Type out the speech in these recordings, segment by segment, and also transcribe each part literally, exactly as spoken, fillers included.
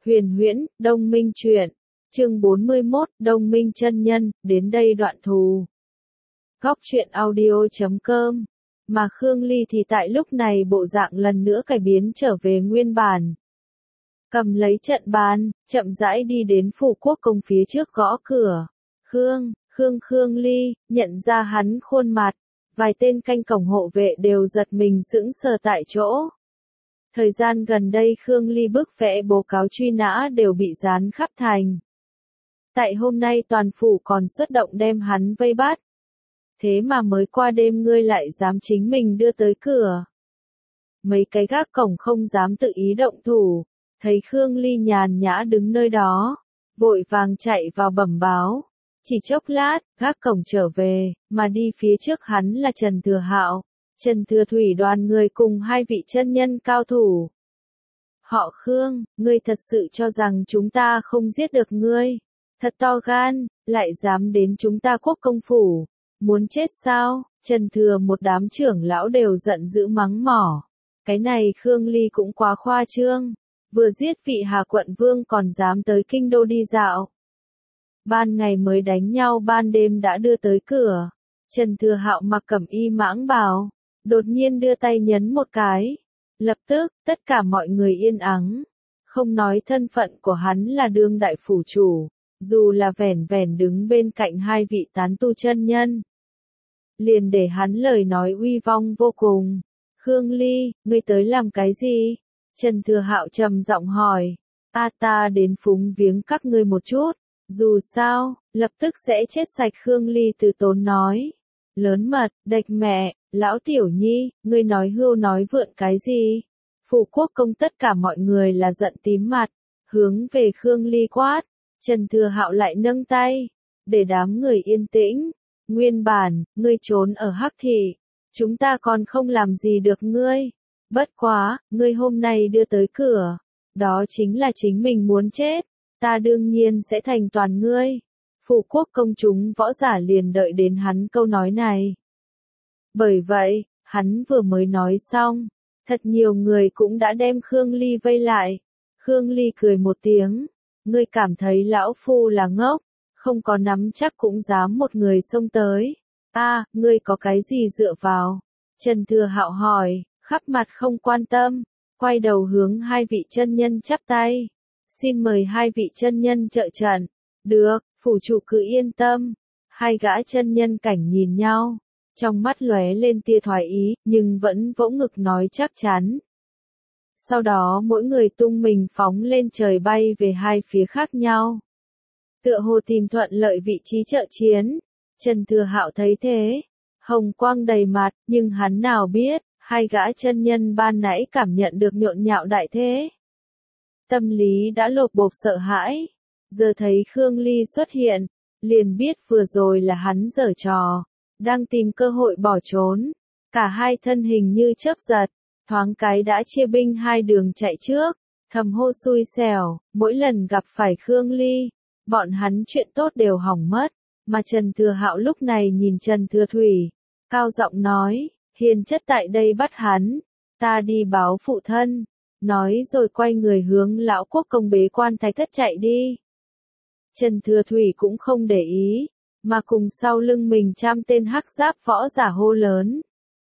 Huyền huyễn, Đông Minh truyện. Chương bốn mươi mốt, Đông Minh chân nhân, đến đây đoạn thù. Góc truyện audio chấm com. Mà Khương Ly thì tại lúc này bộ dạng lần nữa cải biến trở về nguyên bản. Cầm lấy trận bàn, chậm rãi đi đến phủ quốc công phía trước gõ cửa. Khương, Khương Khương Ly, nhận ra hắn khuôn mặt. Vài tên canh cổng hộ vệ đều giật mình sững sờ tại chỗ. Thời gian gần đây Khương Ly bức vẽ báo cáo truy nã đều bị dán khắp thành. Tại hôm nay toàn phủ còn xuất động đem hắn vây bắt. Thế mà mới qua đêm ngươi lại dám chính mình đưa tới cửa. Mấy cái gác cổng không dám tự ý động thủ. Thấy Khương Ly nhàn nhã đứng nơi đó. Vội vàng chạy vào bẩm báo. Chỉ chốc lát, gác cổng trở về, mà đi phía trước hắn là Trần Thừa Hạo. Trần Thừa Thủy đoàn người cùng hai vị chân nhân cao thủ. Họ Khương, ngươi thật sự cho rằng chúng ta không giết được ngươi. Thật to gan, lại dám đến chúng ta quốc công phủ. Muốn chết sao? Trần Thừa một đám trưởng lão đều giận dữ mắng mỏ. Cái này Khương Ly cũng quá khoa trương. Vừa giết vị Hà quận vương còn dám tới kinh đô đi dạo. Ban ngày mới đánh nhau ban đêm đã đưa tới cửa. Trần Thừa Hạo mặc cẩm y mãng bào. Đột nhiên đưa tay nhấn một cái. Lập tức, tất cả mọi người yên ắng. Không nói thân phận của hắn là đương đại phủ chủ. Dù là vẻn vẻn đứng bên cạnh hai vị tán tu chân nhân. Liền để hắn lời nói uy vong vô cùng. Khương Ly, ngươi tới làm cái gì? Trần Thừa Hạo trầm giọng hỏi. A ta đến phúng viếng các ngươi một chút. Dù sao, lập tức sẽ chết sạch. Khương Ly từ tốn nói. Lớn mật, đạch mẹ, lão tiểu nhi, ngươi nói hưu nói vượn cái gì? Phủ quốc công tất cả mọi người là giận tím mặt, hướng về Khương Ly quát. Trần Thừa Hạo lại nâng tay, để đám người yên tĩnh. Nguyên bản, ngươi trốn ở Hắc Thị, chúng ta còn không làm gì được ngươi. Bất quá, ngươi hôm nay đưa tới cửa, đó chính là chính mình muốn chết, ta đương nhiên sẽ thành toàn ngươi. Phủ quốc công chúng võ giả liền đợi đến hắn câu nói này. Bởi vậy, hắn vừa mới nói xong, thật nhiều người cũng đã đem Khương Ly vây lại. Khương Ly cười một tiếng, ngươi cảm thấy lão phu là ngốc, không có nắm chắc cũng dám một người xông tới. A, à, ngươi có cái gì dựa vào? Trần Thừa Hạo hỏi, khắp mặt không quan tâm, quay đầu hướng hai vị chân nhân chắp tay. Xin mời hai vị chân nhân trợ trận. Được, phủ chủ cứ yên tâm. Hai gã chân nhân cảnh nhìn nhau, trong mắt lóe lên tia thoái ý, nhưng vẫn vỗ ngực nói chắc chắn. Sau đó mỗi người tung mình phóng lên trời bay về hai phía khác nhau. Tựa hồ tìm thuận lợi vị trí trợ chiến. Trần Thừa Hạo thấy thế, hồng quang đầy mặt, nhưng hắn nào biết, hai gã chân nhân ban nãy cảm nhận được nhộn nhạo đại thế. Tâm lý đã lột bột sợ hãi. Giờ thấy Khương Ly xuất hiện, liền biết vừa rồi là hắn giở trò, đang tìm cơ hội bỏ trốn. Cả hai thân hình như chớp giật, thoáng cái đã chia binh hai đường chạy trước, thầm hô xui xẻo, mỗi lần gặp phải Khương Ly, bọn hắn chuyện tốt đều hỏng mất, mà Trần Thừa Hạo lúc này nhìn Trần Thừa Thủy, cao giọng nói, hiền chất tại đây bắt hắn, ta đi báo phụ thân, nói rồi quay người hướng lão quốc công bế quan thái thất chạy đi. Trần Thừa Thủy cũng không để ý, mà cùng sau lưng mình trăm tên hắc giáp võ giả hô lớn.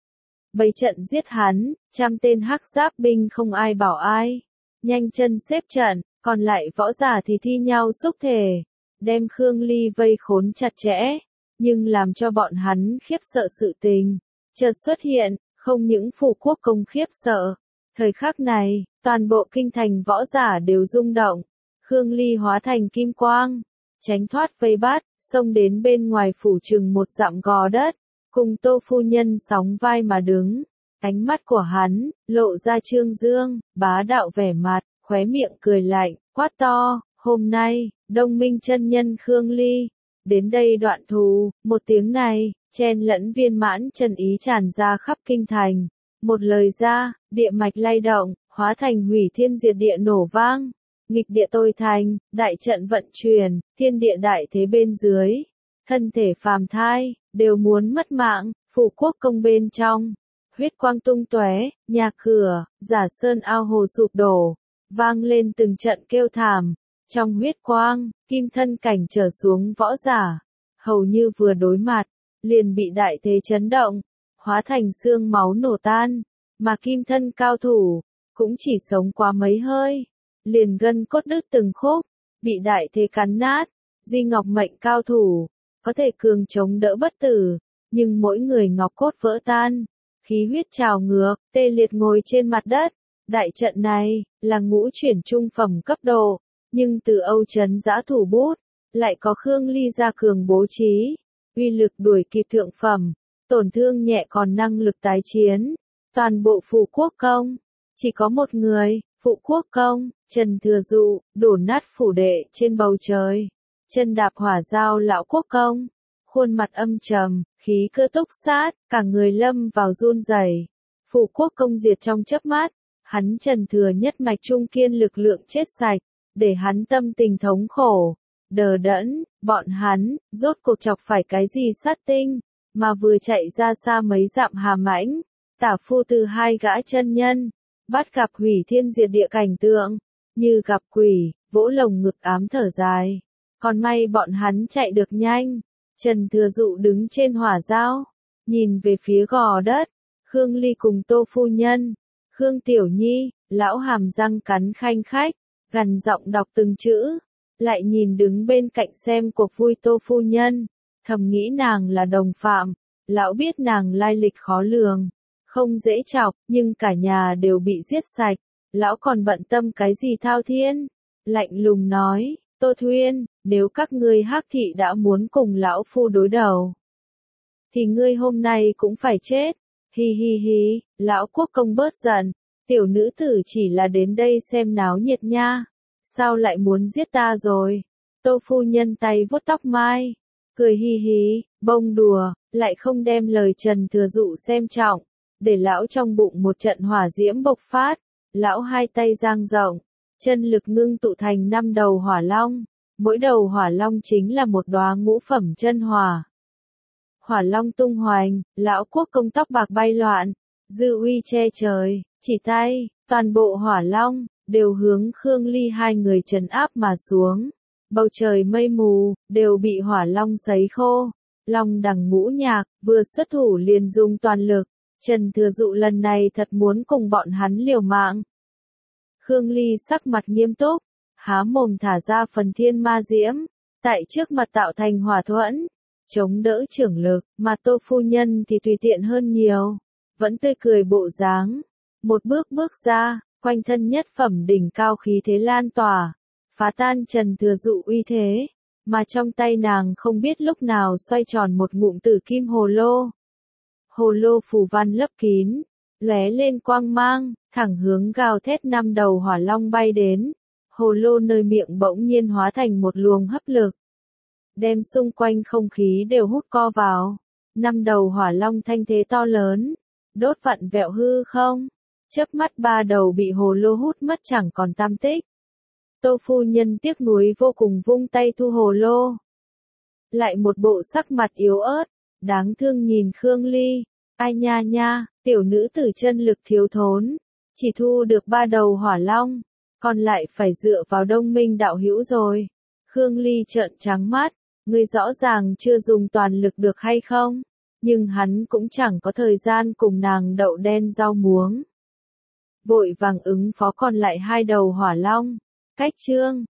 Bày trận giết hắn, trăm tên hắc giáp binh không ai bảo ai. Nhanh chân xếp trận, còn lại võ giả thì thi nhau xúc thể. Đem Khương Ly vây khốn chặt chẽ. Nhưng làm cho bọn hắn khiếp sợ sự tình. Chợt xuất hiện, không những phủ quốc công khiếp sợ. Thời khắc này, toàn bộ kinh thành võ giả đều rung động. Khương Ly hóa thành kim quang, tránh thoát vây bắt, xông đến bên ngoài phủ chừng một dặm gò đất, cùng Tô phu nhân sóng vai mà đứng. Ánh mắt của hắn, lộ ra trương dương, bá đạo vẻ mặt, khóe miệng cười lạnh, quát to, hôm nay, Đông Minh chân nhân Khương Ly, đến đây đoạn thù. Một tiếng này, chen lẫn viên mãn chân ý tràn ra khắp kinh thành. Một lời ra, địa mạch lay động, hóa thành hủy thiên diệt địa nổ vang. Nghịch địa tôi thành, đại trận vận chuyển, thiên địa đại thế bên dưới. Thân thể phàm thai, đều muốn mất mạng, phủ quốc công bên trong. Huyết quang tung tóe, nhà cửa, giả sơn ao hồ sụp đổ. vang lên từng trận kêu thảm. Trong huyết quang, kim thân cảnh trở xuống võ giả, hầu như vừa đối mặt, liền bị đại thế chấn động, hóa thành xương máu nổ tan, mà kim thân cao thủ, cũng chỉ sống qua mấy hơi, liền gân cốt đứt từng khúc, bị đại thế cắn nát. Duy ngọc mệnh cao thủ, có thể cường chống đỡ bất tử, nhưng mỗi người ngọc cốt vỡ tan, khí huyết trào ngược, tê liệt ngồi trên mặt đất. Đại trận này, là ngũ chuyển trung phẩm cấp độ, nhưng từ Âu Trấn giã thủ bút, lại có Khương Ly gia cường bố trí, uy lực đuổi kịp thượng phẩm, tổn thương nhẹ còn năng lực tái chiến. Toàn bộ Phụ Quốc Công, chỉ có một người, Phụ Quốc Công, Trần Thừa Dụ, đổ nát phủ đệ trên bầu trời, chân đạp hỏa dao lão quốc công, khuôn mặt âm trầm, khí cơ túc sát, cả người lâm vào run rẩy. Phụ Quốc Công diệt trong chớp mắt, hắn Trần Thừa nhất mạch trung kiên lực lượng chết sạch, để hắn tâm tình thống khổ, đờ đẫn. Bọn hắn, rốt cuộc chọc phải cái gì sát tinh, mà vừa chạy ra xa mấy dặm hà mãnh, tả phu từ hai gã chân nhân, bắt gặp hủy thiên diệt địa cảnh tượng, như gặp quỷ, vỗ lồng ngực ám thở dài. Còn may bọn hắn chạy được nhanh. Trần Thừa Dụ đứng trên hỏa dao, nhìn về phía gò đất, Khương Ly cùng Tô phu nhân, Khương Tiểu Nhi, lão hàm răng cắn khanh khách, gằn giọng đọc từng chữ, lại nhìn đứng bên cạnh xem cuộc vui Tô phu nhân, thầm nghĩ nàng là đồng phạm, lão biết nàng lai lịch khó lường, không dễ chọc, nhưng cả nhà đều bị giết sạch, lão còn bận tâm cái gì thao thiên, lạnh lùng nói, Tô Thuyên, nếu các ngươi Hắc thị đã muốn cùng lão phu đối đầu, thì ngươi hôm nay cũng phải chết. Hi hi hi, lão quốc công bớt giận, tiểu nữ tử chỉ là đến đây xem náo nhiệt nha, sao lại muốn giết ta rồi? Tô phu nhân tay vuốt tóc mai, cười hi hi, bông đùa, lại không đem lời Trần Thừa Dụ xem trọng, để lão trong bụng một trận hỏa diễm bộc phát, lão hai tay dang rộng, chân lực ngưng tụ thành năm đầu hỏa long, mỗi đầu hỏa long chính là một đóa ngũ phẩm chân hỏa. Hỏa long tung hoành, lão quốc công tóc bạc bay loạn, dư uy che trời, chỉ tay, toàn bộ hỏa long, đều hướng Khương Ly hai người trấn áp mà xuống. Bầu trời mây mù, đều bị hỏa long sấy khô. Long đằng ngũ nhạc, vừa xuất thủ liền dùng toàn lực. Trần Thừa Dụ lần này thật muốn cùng bọn hắn liều mạng. Khương Ly sắc mặt nghiêm túc, há mồm thả ra phần thiên ma diễm, tại trước mặt tạo thành hỏa thuẫn, chống đỡ trưởng lực, mà Tô phu nhân thì tùy tiện hơn nhiều, vẫn tươi cười bộ dáng, một bước bước ra, quanh thân nhất phẩm đỉnh cao khí thế lan tỏa, phá tan Trần Thừa Dụ uy thế, mà trong tay nàng không biết lúc nào xoay tròn một ngụm tử kim hồ lô. Hồ lô phù văn lấp kín, lóe lên quang mang, thẳng hướng gào thét năm đầu hỏa long bay đến. Hồ lô nơi miệng bỗng nhiên hóa thành một luồng hấp lực, đem xung quanh không khí đều hút co vào. Năm đầu hỏa long thanh thế to lớn, đốt vặn vẹo hư không, chớp mắt ba đầu bị hồ lô hút mất chẳng còn tăm tích. Tô phu nhân tiếc nuối vô cùng vung tay thu hồ lô. Lại một bộ sắc mặt yếu ớt, đáng thương nhìn Khương Ly, ai nha nha, tiểu nữ tử chân lực thiếu thốn, chỉ thu được ba đầu hỏa long, còn lại phải dựa vào Đông Minh đạo hữu rồi. Khương Ly trợn trắng mắt, ngươi rõ ràng chưa dùng toàn lực được hay không, nhưng hắn cũng chẳng có thời gian cùng nàng đậu đen rau muống. Vội vàng ứng phó còn lại hai đầu hỏa long, cách chương.